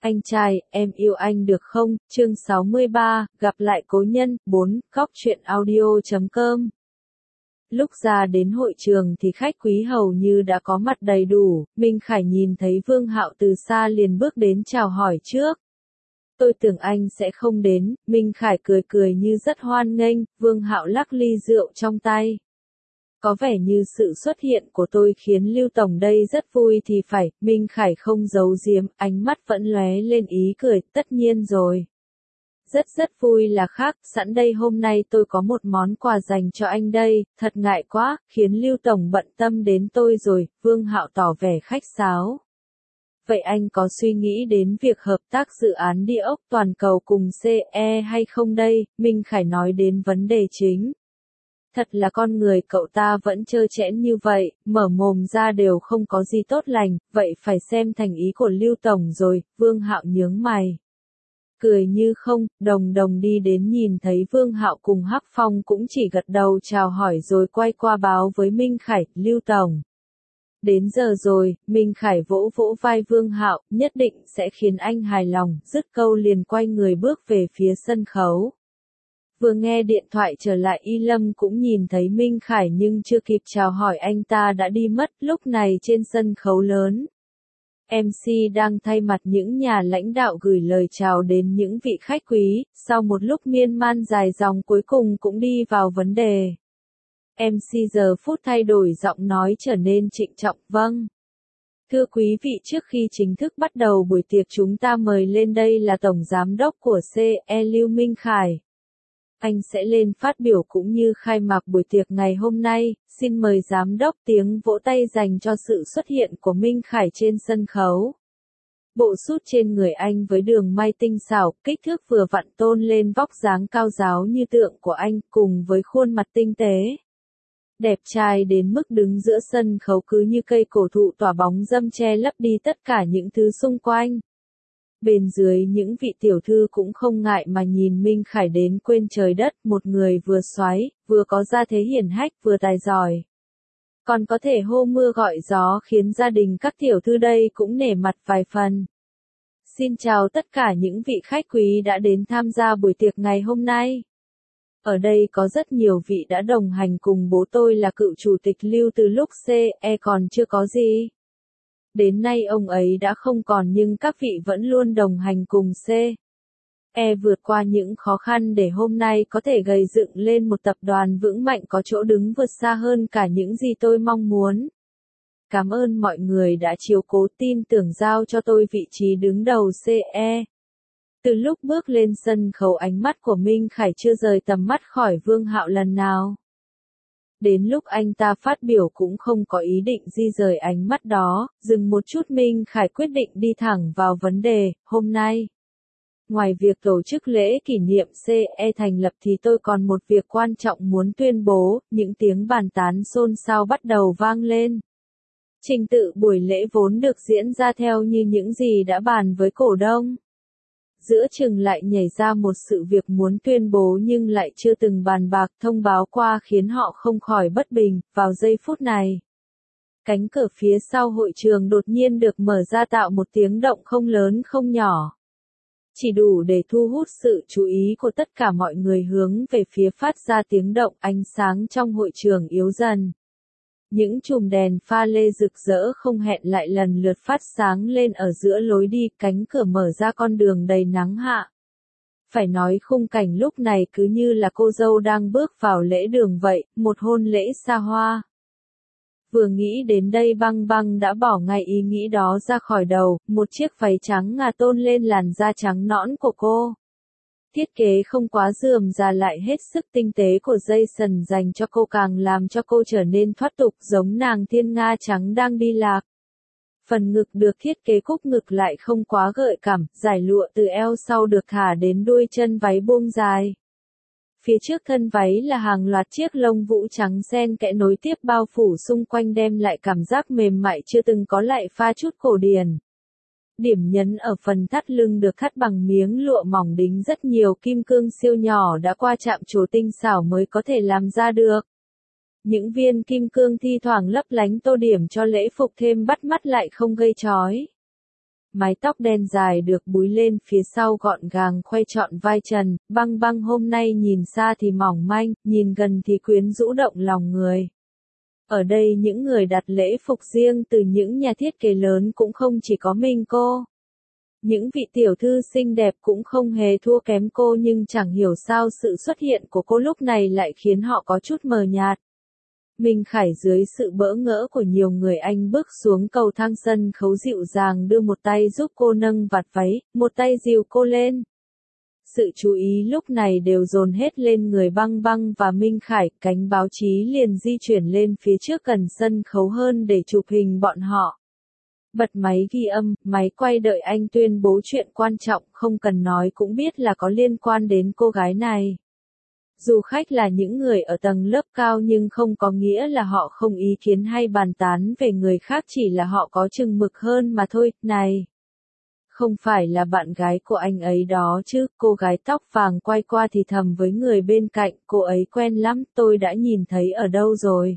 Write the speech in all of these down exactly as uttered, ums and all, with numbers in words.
Anh trai, em yêu anh được không? Chương sáu mươi ba, gặp lại cố nhân. Bốn, góc truyện audio chấm com. Lúc ra đến hội trường thì khách quý hầu như đã có mặt đầy đủ, Minh Khải nhìn thấy Vương Hạo từ xa liền bước đến chào hỏi trước. Tôi tưởng anh sẽ không đến, Minh Khải cười cười như rất hoan nghênh, Vương Hạo lắc ly rượu trong tay. Có vẻ như sự xuất hiện của tôi khiến Lưu Tổng đây rất vui thì phải, Minh Khải không giấu giếm, ánh mắt vẫn lóe lên ý cười, tất nhiên rồi. Rất rất vui là khác, sẵn đây hôm nay tôi có một món quà dành cho anh đây, thật ngại quá, khiến Lưu Tổng bận tâm đến tôi rồi, Vương Hạo tỏ vẻ khách sáo. Vậy anh có suy nghĩ đến việc hợp tác dự án địa ốc toàn cầu cùng xê e hay không đây? Minh Khải nói đến vấn đề chính. Thật là con người cậu ta vẫn trơ trẽn như vậy, mở mồm ra đều không có gì tốt lành, vậy phải xem thành ý của Lưu Tổng rồi, Vương Hạo nhướng mày. Cười như không, đồng đồng đi đến nhìn thấy Vương Hạo cùng Hắc Phong cũng chỉ gật đầu chào hỏi rồi quay qua báo với Minh Khải, Lưu Tổng. Đến giờ rồi, Minh Khải vỗ vỗ vai Vương Hạo, nhất định sẽ khiến anh hài lòng, dứt câu liền quay người bước về phía sân khấu. Vừa nghe điện thoại trở lại Y Lâm cũng nhìn thấy Minh Khải nhưng chưa kịp chào hỏi anh ta đã đi mất, lúc này trên sân khấu lớn. em xê đang thay mặt những nhà lãnh đạo gửi lời chào đến những vị khách quý, sau một lúc miên man dài dòng cuối cùng cũng đi vào vấn đề. em xê giờ phút thay đổi giọng nói trở nên trịnh trọng, vâng. Thưa quý vị, trước khi chính thức bắt đầu buổi tiệc chúng ta mời lên đây là Tổng Giám đốc của xê e Lưu Minh Khải. Anh sẽ lên phát biểu cũng như khai mạc buổi tiệc ngày hôm nay, xin mời Giám đốc. Tiếng vỗ tay dành cho sự xuất hiện của Minh Khải trên sân khấu. Bộ sút trên người anh với đường may tinh xảo, kích thước vừa vặn tôn lên vóc dáng cao ráo như tượng của anh, cùng với khuôn mặt tinh tế. Đẹp trai đến mức đứng giữa sân khấu cứ như cây cổ thụ tỏa bóng râm che lấp đi tất cả những thứ xung quanh. Bên dưới những vị tiểu thư cũng không ngại mà nhìn Minh Khải đến quên trời đất, một người vừa xoáy, vừa có gia thế hiển hách, vừa tài giỏi. Còn có thể hô mưa gọi gió khiến gia đình các tiểu thư đây cũng nể mặt vài phần. Xin chào tất cả những vị khách quý đã đến tham gia buổi tiệc ngày hôm nay. Ở đây có rất nhiều vị đã đồng hành cùng bố tôi là cựu chủ tịch Lưu từ lúc xê e còn chưa có gì. Đến nay ông ấy đã không còn nhưng các vị vẫn luôn đồng hành cùng xê e vượt qua những khó khăn để hôm nay có thể gây dựng lên một tập đoàn vững mạnh có chỗ đứng vượt xa hơn cả những gì tôi mong muốn. Cảm ơn mọi người đã chiếu cố tin tưởng giao cho tôi vị trí đứng đầu xê e. Từ lúc bước lên sân khấu ánh mắt của Minh Khải chưa rời tầm mắt khỏi Vương Hạo lần nào. Đến lúc anh ta phát biểu cũng không có ý định di rời ánh mắt đó, dừng một chút Minh Khải quyết định đi thẳng vào vấn đề, hôm nay. Ngoài việc tổ chức lễ kỷ niệm xê e thành lập thì tôi còn một việc quan trọng muốn tuyên bố, những tiếng bàn tán xôn xao bắt đầu vang lên. Trình tự buổi lễ vốn được diễn ra theo như những gì đã bàn với cổ đông. Giữa chừng lại nhảy ra một sự việc muốn tuyên bố nhưng lại chưa từng bàn bạc thông báo qua khiến họ không khỏi bất bình, vào giây phút này. Cánh cửa phía sau hội trường đột nhiên được mở ra tạo một tiếng động không lớn không nhỏ. Chỉ đủ để thu hút sự chú ý của tất cả mọi người hướng về phía phát ra tiếng động, ánh sáng trong hội trường yếu dần. Những chùm đèn pha lê rực rỡ không hẹn lại lần lượt phát sáng lên ở giữa lối đi, cánh cửa mở ra con đường đầy nắng hạ. Phải nói khung cảnh lúc này cứ như là cô dâu đang bước vào lễ đường vậy, một hôn lễ xa hoa. Vừa nghĩ đến đây Băng Băng đã bỏ ngay ý nghĩ đó ra khỏi đầu, một chiếc váy trắng ngà tôn lên làn da trắng nõn của cô. Thiết kế không quá rườm rà lại hết sức tinh tế của Jason dành cho cô càng làm cho cô trở nên thoát tục giống nàng thiên nga trắng đang đi lạc. Phần ngực được thiết kế cúc ngực lại không quá gợi cảm, giải lụa từ eo sau được thả đến đuôi chân váy buông dài. Phía trước thân váy là hàng loạt chiếc lông vũ trắng xen kẽ nối tiếp bao phủ xung quanh đem lại cảm giác mềm mại chưa từng có lại pha chút cổ điển. Điểm nhấn ở phần thắt lưng được thắt bằng miếng lụa mỏng đính rất nhiều kim cương siêu nhỏ đã qua chạm trổ tinh xảo mới có thể làm ra được. Những viên kim cương thi thoảng lấp lánh tô điểm cho lễ phục thêm bắt mắt lại không gây chói. mái tóc đen dài được búi lên phía sau gọn gàng khoe trọn vai trần, Băng Băng hôm nay nhìn xa thì mỏng manh, nhìn gần thì quyến rũ động lòng người. Ở đây những người đặt lễ phục riêng từ những nhà thiết kế lớn cũng không chỉ có mình cô. Những vị tiểu thư xinh đẹp cũng không hề thua kém cô, nhưng chẳng hiểu sao sự xuất hiện của cô lúc này lại khiến họ có chút mờ nhạt. Minh Khải dưới sự bỡ ngỡ của nhiều người, anh bước xuống cầu thang sân khấu dịu dàng đưa một tay giúp cô nâng vạt váy, một tay dìu cô lên. Sự chú ý lúc này đều dồn hết lên người Băng Băng và Minh Khải, cánh báo chí liền di chuyển lên phía trước gần sân khấu hơn để chụp hình bọn họ. Bật máy ghi âm, máy quay đợi anh tuyên bố chuyện quan trọng, không cần nói cũng biết là có liên quan đến cô gái này. Dù khách là những người ở tầng lớp cao nhưng không có nghĩa là họ không ý kiến hay bàn tán về người khác, chỉ là họ có chừng mực hơn mà thôi. Này! Không phải là bạn gái của anh ấy đó chứ? Cô gái tóc vàng quay qua thì thầm với người bên cạnh, cô ấy quen lắm, tôi đã nhìn thấy ở đâu rồi.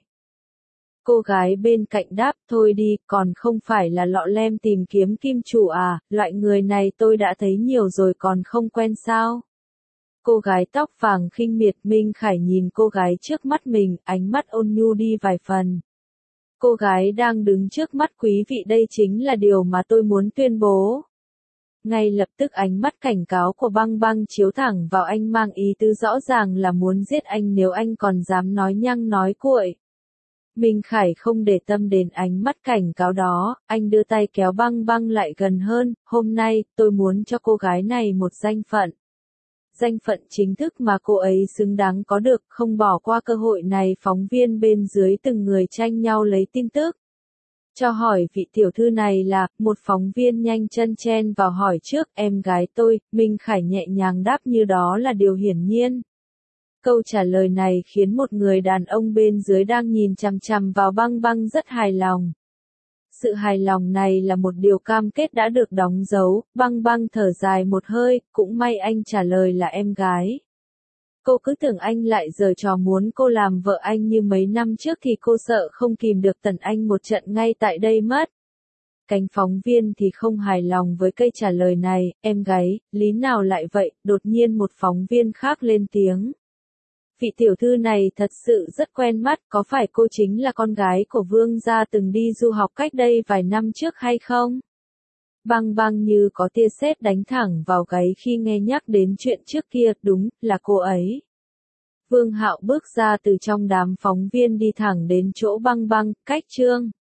Cô gái bên cạnh đáp, thôi đi, còn không phải là lọ lem tìm kiếm kim chủ à, loại người này tôi đã thấy nhiều rồi còn không quen sao? Cô gái tóc vàng khinh miệt. Minh Khải nhìn cô gái trước mắt mình, ánh mắt ôn nhu đi vài phần. Cô gái đang đứng trước mắt quý vị đây chính là điều mà tôi muốn tuyên bố. Ngay lập tức ánh mắt cảnh cáo của Băng Băng chiếu thẳng vào anh, mang ý tứ rõ ràng là muốn giết anh nếu anh còn dám nói nhăng nói cuội. Minh Khải không để tâm đến ánh mắt cảnh cáo đó, anh đưa tay kéo Băng Băng lại gần hơn, hôm nay, tôi muốn cho cô gái này một danh phận. Danh phận chính thức mà cô ấy xứng đáng có được, không bỏ qua cơ hội này. Phóng viên bên dưới từng người tranh nhau lấy tin tức. Cho hỏi vị tiểu thư này là, một phóng viên nhanh chân chen vào hỏi trước, em gái tôi. Minh Khải nhẹ nhàng đáp như đó là điều hiển nhiên. Câu trả lời này khiến một người đàn ông bên dưới đang nhìn chằm chằm vào Băng Băng rất hài lòng. Sự hài lòng này là một điều cam kết đã được đóng dấu. Băng Băng thở dài một hơi, cũng may anh trả lời là em gái. Cô cứ tưởng anh lại giở trò muốn cô làm vợ anh như mấy năm trước thì cô sợ không kìm được tẩn anh một trận ngay tại đây mất. Cánh phóng viên thì không hài lòng với cây trả lời này, em gái, lý nào lại vậy? Đột nhiên một phóng viên khác lên tiếng. Vị tiểu thư này thật sự rất quen mắt, có phải cô chính là con gái của vương gia từng đi du học cách đây vài năm trước hay không? Băng Băng như có tia sét đánh thẳng vào gáy khi nghe nhắc đến chuyện trước kia, đúng, là cô ấy. Vương Hạo bước ra từ trong đám phóng viên đi thẳng đến chỗ Băng Băng, cách Trương